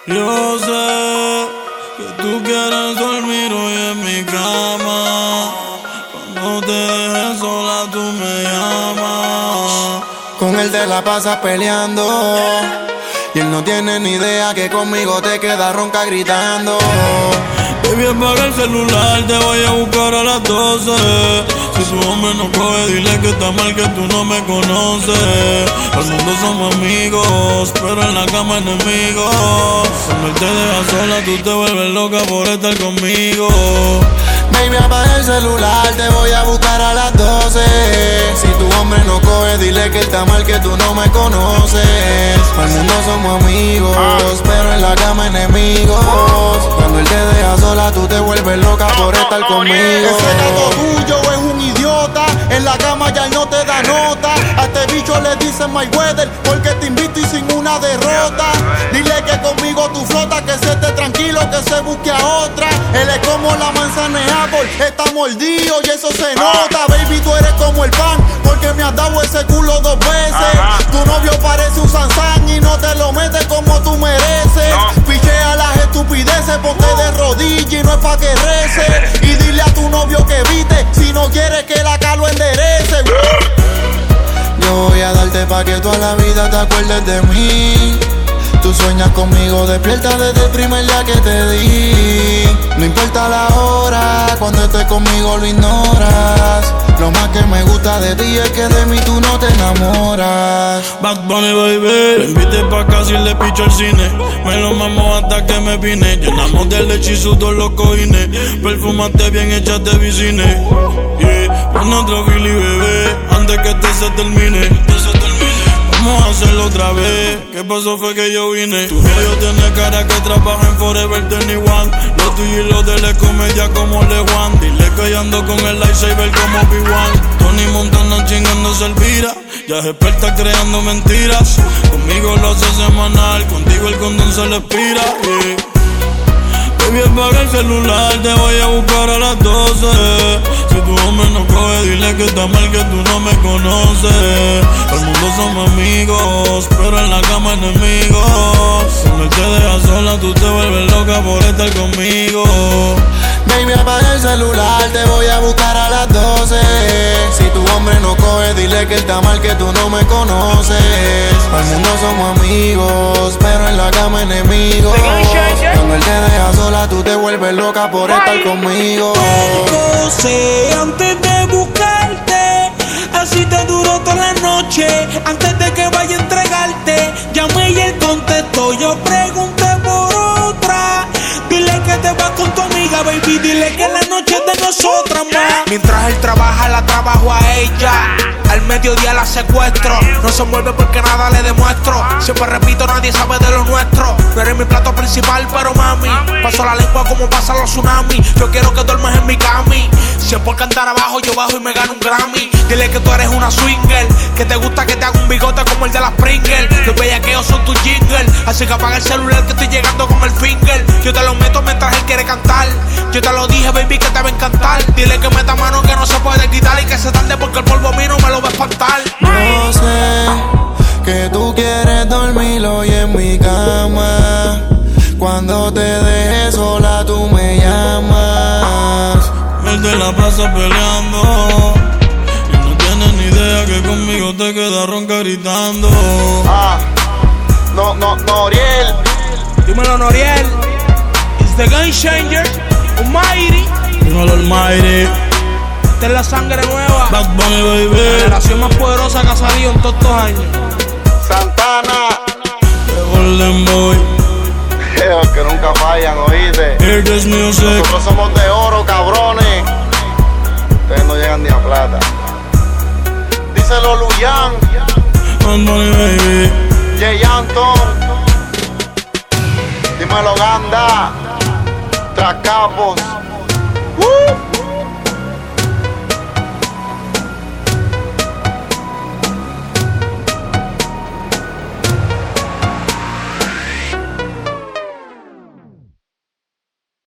Yo sé que tú quieres dormir hoy en mi cama. Cuando te dejes sola tú me llamas. Con él te la pasas peleando y él no tiene ni idea que conmigo te quedas ronca gritando. Baby, apaga el celular, te voy a buscar a las 12. Si tu hombre no coge, dile que está mal, que tú no me conoces. Al mundo somos amigos, pero en la cama enemigos. Cuando él te deja sola, tú te vuelves loca por estar conmigo. Baby, apaga el celular, te voy a buscar a las 12. Si tu hombre no coge, dile que está mal, que tú no me conoces. Al mundo somos amigos, pero en la cama enemigos. Cuando él te deja sola, tú te vuelves loca por estar conmigo. Ese gato tuyo es un idiota, en la cama ya él no te da nota. A este bicho le dicen my weather, porque te invito y sin una derrota. Dile que conmigo tú flotas, que se esté tranquilo, que se busque a otra. Él es como la manzana de Apple, está mordido y eso se nota. Baby, tú eres como el pan, porque me has dado ese culo 2 veces. Tu novio parece un Sansán y no te lo metes como tú mereces. Pichea las estupideces, ponte de rodillas y no es pa' que reces. Y dile a tu novio que evite, si no quieres que la calo enderece. Yo voy a darte pa' que toda la vida te acuerdes de mí. Tú sueñas conmigo, despierta desde el primer día que te di. No importa la hora, cuando estés conmigo lo ignoras. Lo más que me gusta de ti es que de mí tú no te enamoras. Bad Bunny, baby, le invité pa' casa y le picho al cine. Me lo mamo hasta que me vine. Llenamos de leche y sudor los cojines. Perfumaste bien, échate vicine. Yeah, pon otro Billy, bebé, antes que este se termine. Vamos a hacerlo otra vez. ¿Qué pasó? Fue que yo vine. Tu novio tiene cara que trabaja en Forever 21. Lo tuyo y lo de él es comedia como LeJuan. Dile que yo ando con el lightsaber como Obi-Wan. Tony Montana chingándose Elvira. Ya es experta creando mentiras. Conmigo lo hace semanal, contigo el condón se le expira. Yeah. Baby, apaga el celular, te voy a buscar a las 12. Si tu hombre no coge, dile que está mal, que tú no me conoces. Al mundo somos amigos, pero en la cama enemigos. Cuando él te deja sola, tú te vuelves loca por estar conmigo. Baby, apaga el celular, te voy a buscar a las 12. Si tu hombre no coge, dile que está mal, que tú no me conoces. Al mundo somos amigos, pero en la cama enemigos. Cuando él te deja sola, tú te vuelves loca por estar conmigo. Sé antes de buscarte, así te duró toda la noche. Antes de que vaya a entregarte, llamé y él contestó. Yo pregunté por otra. Dile que te vas con tu amiga, baby. Dile que la noche es de nosotras, ma. Mientras él trabaja, la trabajo a ella. Al mediodía la secuestro. No se mueve porque nada le demuestro. Siempre repito, nadie sabe de lo nuestro. No eres mi plato principal, pero mami, paso la lengua como pasan los tsunamis. Yo quiero que duermas en mi cami. Si es por cantar abajo, yo bajo y me gano un Grammy. Dile que tú eres una swinger, que te gusta que te haga un bigote como el de las Pringles. Los bellaqueos son tus jingles, así que apaga el celular que estoy llegando con el finger. Yo te lo meto mientras él quiere cantar. Yo te lo dije, baby, que te va a encantar. Dile que meta mano que no se puede quitar y que se tarde porque el polvo a mí no me lo va a espantar. Yo sé que tú quieres dormir hoy en mi cama. Cuando te dejes sola tú me llamas. Él te la pasa peleando y no tienes ni idea que conmigo te quedas ronca gritando. Noriel. Dímelo, Noriel. It's the Game Changer, Almighty. Dímelo, Almighty. Esta es la sangre nueva. Bad Bunny, La baby. generación más poderosa que ha salido en todos estos años. Santana. The Golden Boy. Que nunca fallan, oíste. Hear this music. Nosotros somos de oro, cabrones. Ustedes no llegan ni a plata. Díselo, Luyan. Bad Bunny, baby. Jay Anton. Dímelo, Ganda. Tracapos.